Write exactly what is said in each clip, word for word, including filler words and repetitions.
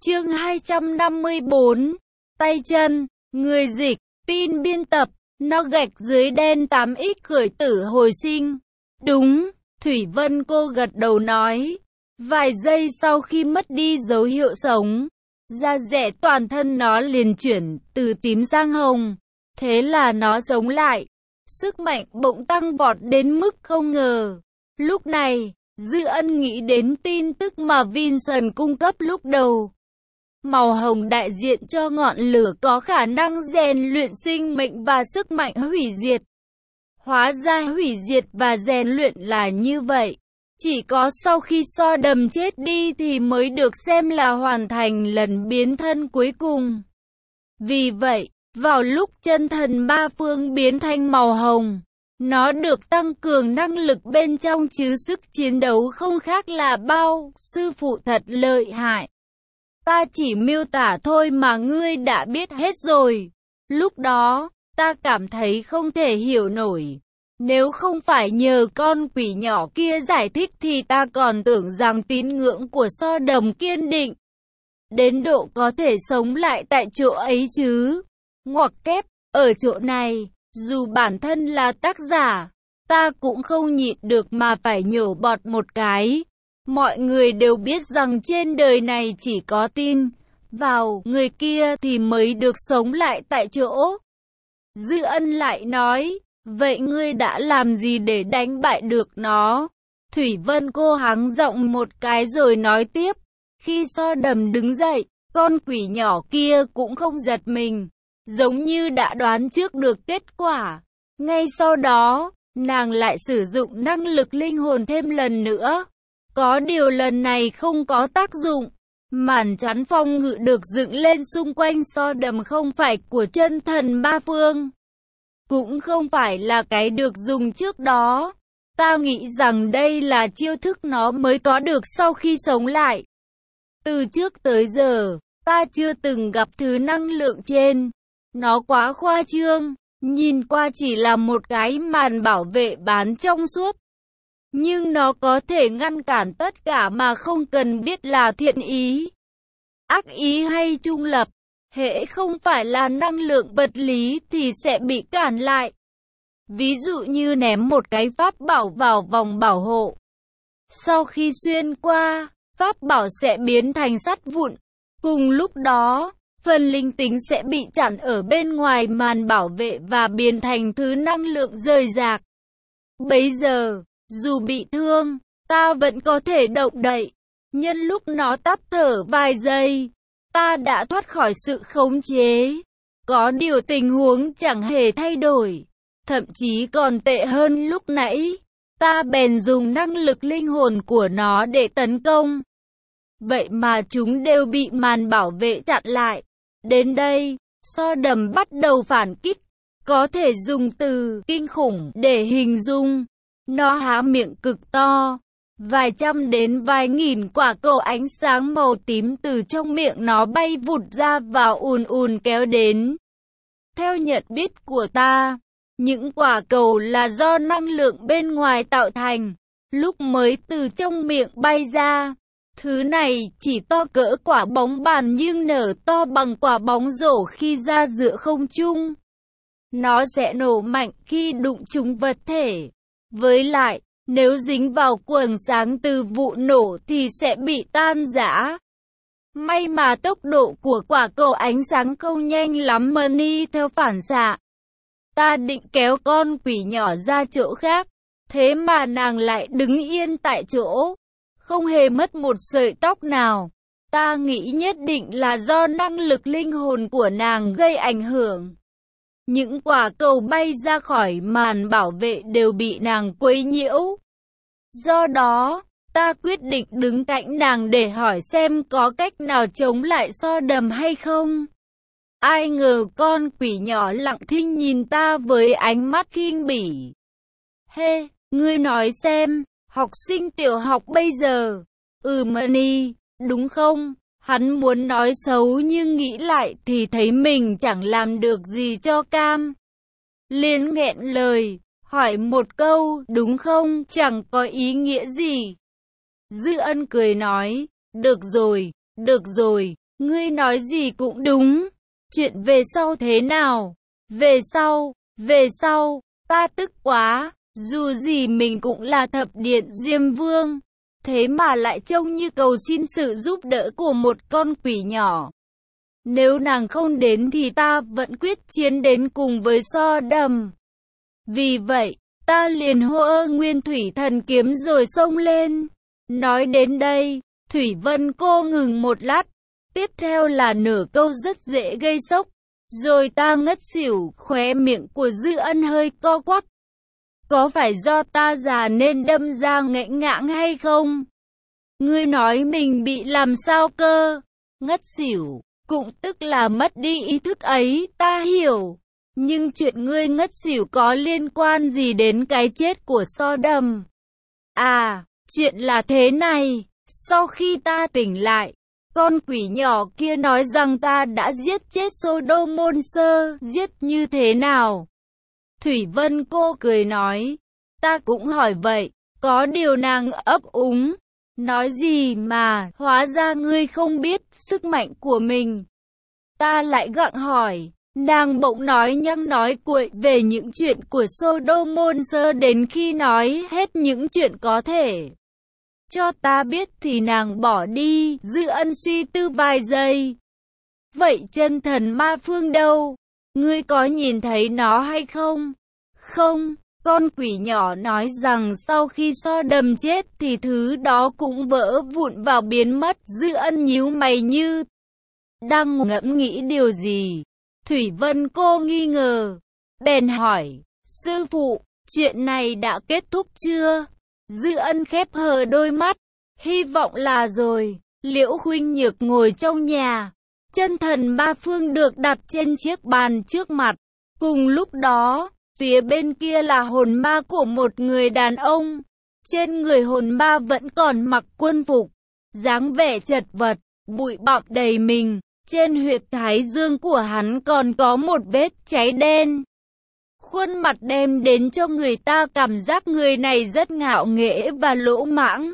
Chương hai trăm năm mươi tư, tay chân, người dịch, pin biên tập, nó gạch dưới đen tám x khởi tử hồi sinh. Đúng, Thủy Vân cô gật đầu nói. Vài giây sau khi mất đi dấu hiệu sống, da rẻ toàn thân nó liền chuyển từ tím sang hồng. Thế là nó sống lại. Sức mạnh bỗng tăng vọt đến mức không ngờ. Lúc này, Dư Ân nghĩ đến tin tức mà Vincent cung cấp lúc đầu. Màu hồng đại diện cho ngọn lửa có khả năng rèn luyện sinh mệnh và sức mạnh hủy diệt. Hóa ra hủy diệt và rèn luyện là như vậy. Chỉ có sau khi So Đầm chết đi thì mới được xem là hoàn thành lần biến thân cuối cùng. Vì vậy, vào lúc chân thần ba phương biến thành màu hồng, nó được tăng cường năng lực bên trong chứ sức chiến đấu không khác là bao. Sư phụ thật lợi hại. Ta chỉ miêu tả thôi mà ngươi đã biết hết rồi. Lúc đó, ta cảm thấy không thể hiểu nổi. Nếu không phải nhờ con quỷ nhỏ kia giải thích thì ta còn tưởng rằng tín ngưỡng của So Đầm kiên định đến độ có thể sống lại tại chỗ ấy chứ. Ngoặc kép, ở chỗ này, dù bản thân là tác giả, ta cũng không nhịn được mà phải nhổ bọt một cái. Mọi người đều biết rằng trên đời này chỉ có tin vào người kia thì mới được sống lại tại chỗ. Dư Ân lại nói, vậy ngươi đã làm gì để đánh bại được nó? Thủy Vân cô hắng giọng một cái rồi nói tiếp. Khi So Đầm đứng dậy, con quỷ nhỏ kia cũng không giật mình, giống như đã đoán trước được kết quả. Ngay sau đó, nàng lại sử dụng năng lực linh hồn thêm lần nữa. Có điều lần này không có tác dụng. Màn chắn phong ngự được dựng lên xung quanh So Đầm không phải của chân thần ba phương, cũng không phải là cái được dùng trước đó. Ta nghĩ rằng đây là chiêu thức nó mới có được sau khi sống lại. Từ trước tới giờ, ta chưa từng gặp thứ năng lượng trên. Nó quá khoa trương, nhìn qua chỉ là một cái màn bảo vệ bán trong suốt. Nhưng nó có thể ngăn cản tất cả mà không cần biết là thiện ý, ác ý hay trung lập. Hễ không phải là năng lượng vật lý thì sẽ bị cản lại. Ví dụ như ném một cái pháp bảo vào vòng bảo hộ. Sau khi xuyên qua, pháp bảo sẽ biến thành sắt vụn. Cùng lúc đó, phần linh tính sẽ bị chặn ở bên ngoài màn bảo vệ và biến thành thứ năng lượng rời rạc. Bấy giờ, dù bị thương, ta vẫn có thể động đậy. Nhân lúc nó tắt thở vài giây, ta đã thoát khỏi sự khống chế. Có điều tình huống chẳng hề thay đổi, thậm chí còn tệ hơn lúc nãy. Ta bèn dùng năng lực linh hồn của nó để tấn công. Vậy mà chúng đều bị màn bảo vệ chặn lại. Đến đây, So Đầm bắt đầu phản kích. Có thể dùng từ kinh khủng để hình dung. Nó há miệng cực to. Vài trăm đến vài nghìn quả cầu ánh sáng màu tím từ trong miệng nó bay vụt ra và ùn ùn kéo đến. Theo nhận biết của ta, những quả cầu là do năng lượng bên ngoài tạo thành. Lúc mới từ trong miệng bay ra, thứ này chỉ to cỡ quả bóng bàn nhưng nở to bằng quả bóng rổ khi ra giữa không trung. Nó sẽ nổ mạnh khi đụng trúng vật thể. Với lại, nếu dính vào quầng sáng từ vụ nổ thì sẽ bị tan rã. May mà tốc độ của quả cầu ánh sáng không nhanh lắm mà ni theo phản xạ. Ta định kéo con quỷ nhỏ ra chỗ khác, thế mà nàng lại đứng yên tại chỗ, không hề mất một sợi tóc nào. Ta nghĩ nhất định là do năng lực linh hồn của nàng gây ảnh hưởng. Những quả cầu bay ra khỏi màn bảo vệ đều bị nàng quấy nhiễu. Do đó, ta quyết định đứng cạnh nàng để hỏi xem có cách nào chống lại So Đầm hay không. Ai ngờ con quỷ nhỏ lặng thinh nhìn ta với ánh mắt khinh bỉ. Hê, ngươi nói xem, học sinh tiểu học bây giờ, ừ Mani, đúng không? Hắn muốn nói xấu nhưng nghĩ lại thì thấy mình chẳng làm được gì cho cam. Liền nghẹn lời, hỏi một câu, đúng không, chẳng có ý nghĩa gì. Dư Ân cười nói, được rồi, được rồi, Ngươi nói gì cũng đúng. Chuyện về sau thế nào? Về sau, về sau, ta tức quá. Dù gì mình cũng là thập điện Diêm Vương. Thế mà lại trông như cầu xin sự giúp đỡ của một con quỷ nhỏ. Nếu nàng không đến thì ta vẫn quyết chiến đến cùng với So Đầm. Vì vậy, ta liền hô Nguyên Thủy Thần Kiếm rồi xông lên. Nói đến đây, Thủy Vân cô ngừng một lát. Tiếp theo là nửa câu rất dễ gây sốc. Rồi ta ngất xỉu, khóe miệng của Dư Ân hơi co quắp. Có phải do ta già nên đâm ra nghẽn ngãng hay không? Ngươi nói mình bị làm sao cơ? Ngất xỉu, cũng tức là mất đi ý thức ấy, ta hiểu. Nhưng chuyện ngươi ngất xỉu có liên quan gì đến cái chết của So Đầm? À, chuyện là thế này. Sau khi ta tỉnh lại, con quỷ nhỏ kia nói rằng ta đã giết chết Sodom Sơ. Giết như thế nào? Thủy Vân cô cười nói. Ta cũng hỏi vậy. Có điều nàng ấp úng. Nói gì mà, hóa ra ngươi không biết sức mạnh của mình. Ta lại gặng hỏi. Nàng bỗng nói nhăng nói cuội về những chuyện của Sodom Sơ đến khi nói hết những chuyện có thể cho ta biết thì nàng bỏ đi. Dư Ân suy tư vài giây. Vậy chân thần ma phương đâu? Ngươi có nhìn thấy nó hay không? Không, con quỷ nhỏ nói rằng sau khi So Đầm chết thì thứ đó cũng vỡ vụn vào biến mất. Dư Ân nhíu mày như đang ngẫm nghĩ điều gì. Thủy Vân cô nghi ngờ, bèn hỏi, sư phụ, chuyện này đã kết thúc chưa? Dư Ân khép hờ đôi mắt, hy vọng là rồi. Liễu Khuynh Nhược ngồi trong nhà, chân thần ma phương được đặt trên chiếc bàn trước mặt. Cùng lúc đó, phía bên kia là hồn ma của một người đàn ông. Trên người hồn ma vẫn còn mặc quân phục, dáng vẻ chật vật, bụi bặm đầy mình. Trên huyệt thái dương của hắn còn có một vết cháy đen. Khuôn mặt đem đến cho người ta cảm giác người này rất ngạo nghễ và lỗ mãng.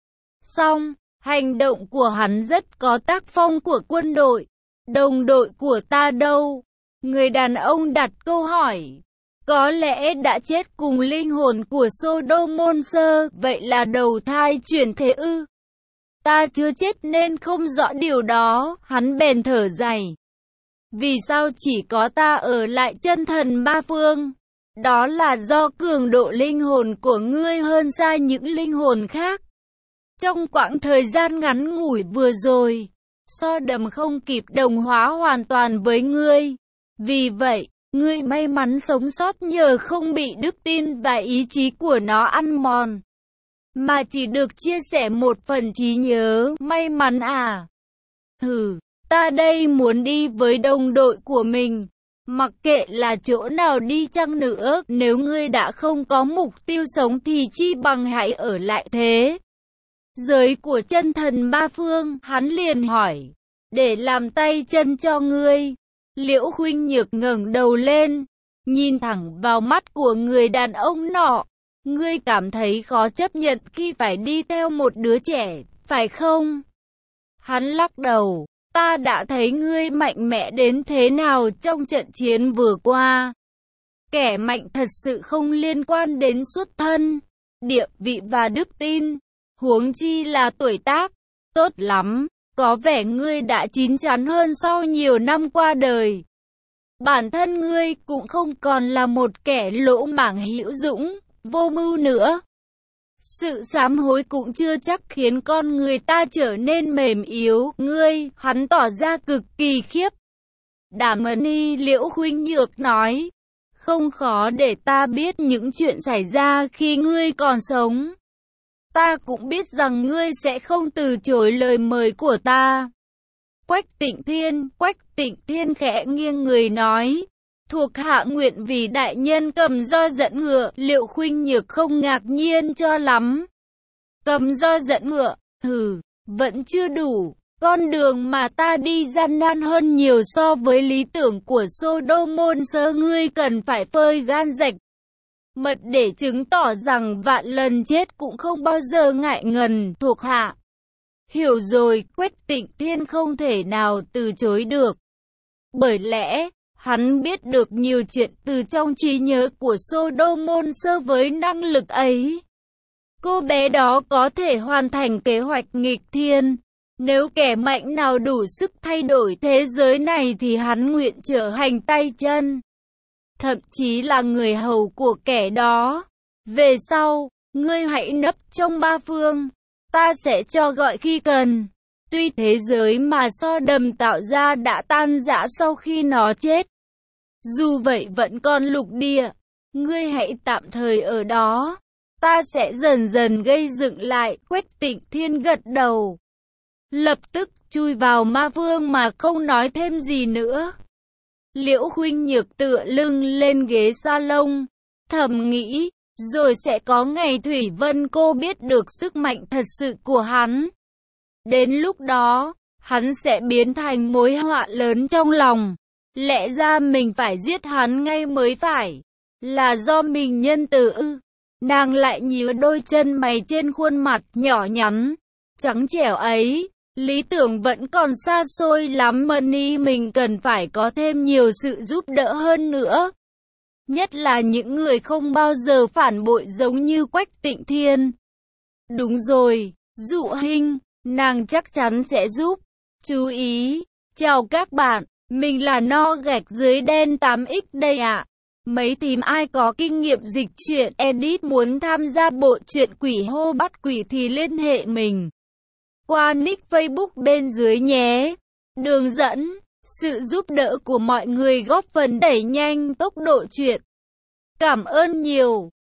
Song, hành động của hắn rất có tác phong của quân đội. Đồng đội của ta đâu? Người đàn ông đặt câu hỏi. Có lẽ đã chết cùng linh hồn của Sodom Sơ, vậy là đầu thai chuyển thế ư? Ta chưa chết nên không rõ điều đó, hắn bèn thở dài. Vì sao chỉ có ta ở lại chân thần ma phương? Đó là do cường độ linh hồn của ngươi hơn xa những linh hồn khác. Trong quãng thời gian ngắn ngủi vừa rồi, So Đầm không kịp đồng hóa hoàn toàn với ngươi. Vì vậy, ngươi may mắn sống sót nhờ không bị đức tin và ý chí của nó ăn mòn, mà chỉ được chia sẻ một phần trí nhớ. May mắn à? Hừ, ta đây muốn đi với đồng đội của mình. Mặc kệ là chỗ nào đi chăng nữa, nếu ngươi đã không có mục tiêu sống thì chi bằng hãy ở lại thế giới của chân thần ma phương. Hắn liền hỏi, để làm tay chân cho ngươi. Liễu Khuynh Nhược ngẩng đầu lên, nhìn thẳng vào mắt của người đàn ông nọ. Ngươi cảm thấy khó chấp nhận khi phải đi theo một đứa trẻ, phải không? Hắn lắc đầu. Ta đã thấy ngươi mạnh mẽ đến thế nào trong trận chiến vừa qua. Kẻ mạnh thật sự không liên quan đến xuất thân, địa vị và đức tin, huống chi là tuổi tác. Tốt lắm, có vẻ ngươi đã chín chắn hơn sau nhiều năm qua đời. Bản thân ngươi cũng không còn là một kẻ lỗ mãng hữu dũng, vô mưu nữa. Sự sám hối cũng chưa chắc khiến con người ta trở nên mềm yếu. Ngươi, hắn tỏ ra cực kỳ khiếp. Đàm Ni Liễu Khuynh Nhược nói, không khó để ta biết những chuyện xảy ra khi ngươi còn sống. Ta cũng biết rằng ngươi sẽ không từ chối lời mời của ta. Quách Tịnh Thiên, Quách Tịnh Thiên khẽ nghiêng người nói, thuộc hạ nguyện vì đại nhân cầm roi dẫn ngựa. Liễu Khuynh Nhược không ngạc nhiên cho lắm. Cầm roi dẫn ngựa, hừ, vẫn chưa đủ. Con đường mà ta đi gian nan hơn nhiều so với lý tưởng của Sodom Sơ. Ngươi cần phải phơi gan rạch mật để chứng tỏ rằng vạn lần chết cũng không bao giờ ngại ngần. Thuộc hạ Hiểu rồi, Quách Tịnh Thiên không thể nào từ chối được. Bởi lẽ, hắn biết được nhiều chuyện từ trong trí nhớ của Solomon Sơ với năng lực ấy. Cô bé đó có thể hoàn thành kế hoạch nghịch thiên. Nếu kẻ mạnh nào đủ sức thay đổi thế giới này thì hắn nguyện trở thành tay chân, thậm chí là người hầu của kẻ đó. Về sau, ngươi hãy nấp trong ba phương, ta sẽ cho gọi khi cần. Tuy thế giới mà So Đầm tạo ra đã tan rã sau khi nó chết, dù vậy vẫn còn lục địa, ngươi hãy tạm thời ở đó, ta sẽ dần dần gây dựng lại. Quách Tịnh Thiên gật đầu, lập tức chui vào ma vương mà không nói thêm gì nữa. Liễu Khuynh Nhược tựa lưng lên ghế salon, thầm nghĩ, rồi sẽ có ngày Thủy Vân cô biết được sức mạnh thật sự của hắn. Đến lúc đó, hắn sẽ biến thành mối họa lớn trong lòng. Lẽ ra mình phải giết hắn ngay mới phải, là do mình nhân từ ư. Nàng lại nhíu đôi chân mày trên khuôn mặt nhỏ nhắn, trắng trẻo ấy. Lý tưởng vẫn còn xa xôi lắm, Money, mình cần phải có thêm nhiều sự giúp đỡ hơn nữa. Nhất là những người không bao giờ phản bội giống như Quách Tịnh Thiên. Đúng rồi, Dụ Hinh, nàng chắc chắn sẽ giúp. Chú ý, chào các bạn, mình là No gạch dưới đen tám x đây ạ. Mấy thím ai có kinh nghiệm dịch truyện edit muốn tham gia bộ truyện Quỷ Hô Bắt Quỷ thì liên hệ mình qua nick Facebook bên dưới nhé. Đường dẫn, sự giúp đỡ của mọi người góp phần đẩy nhanh tốc độ truyện. Cảm ơn nhiều.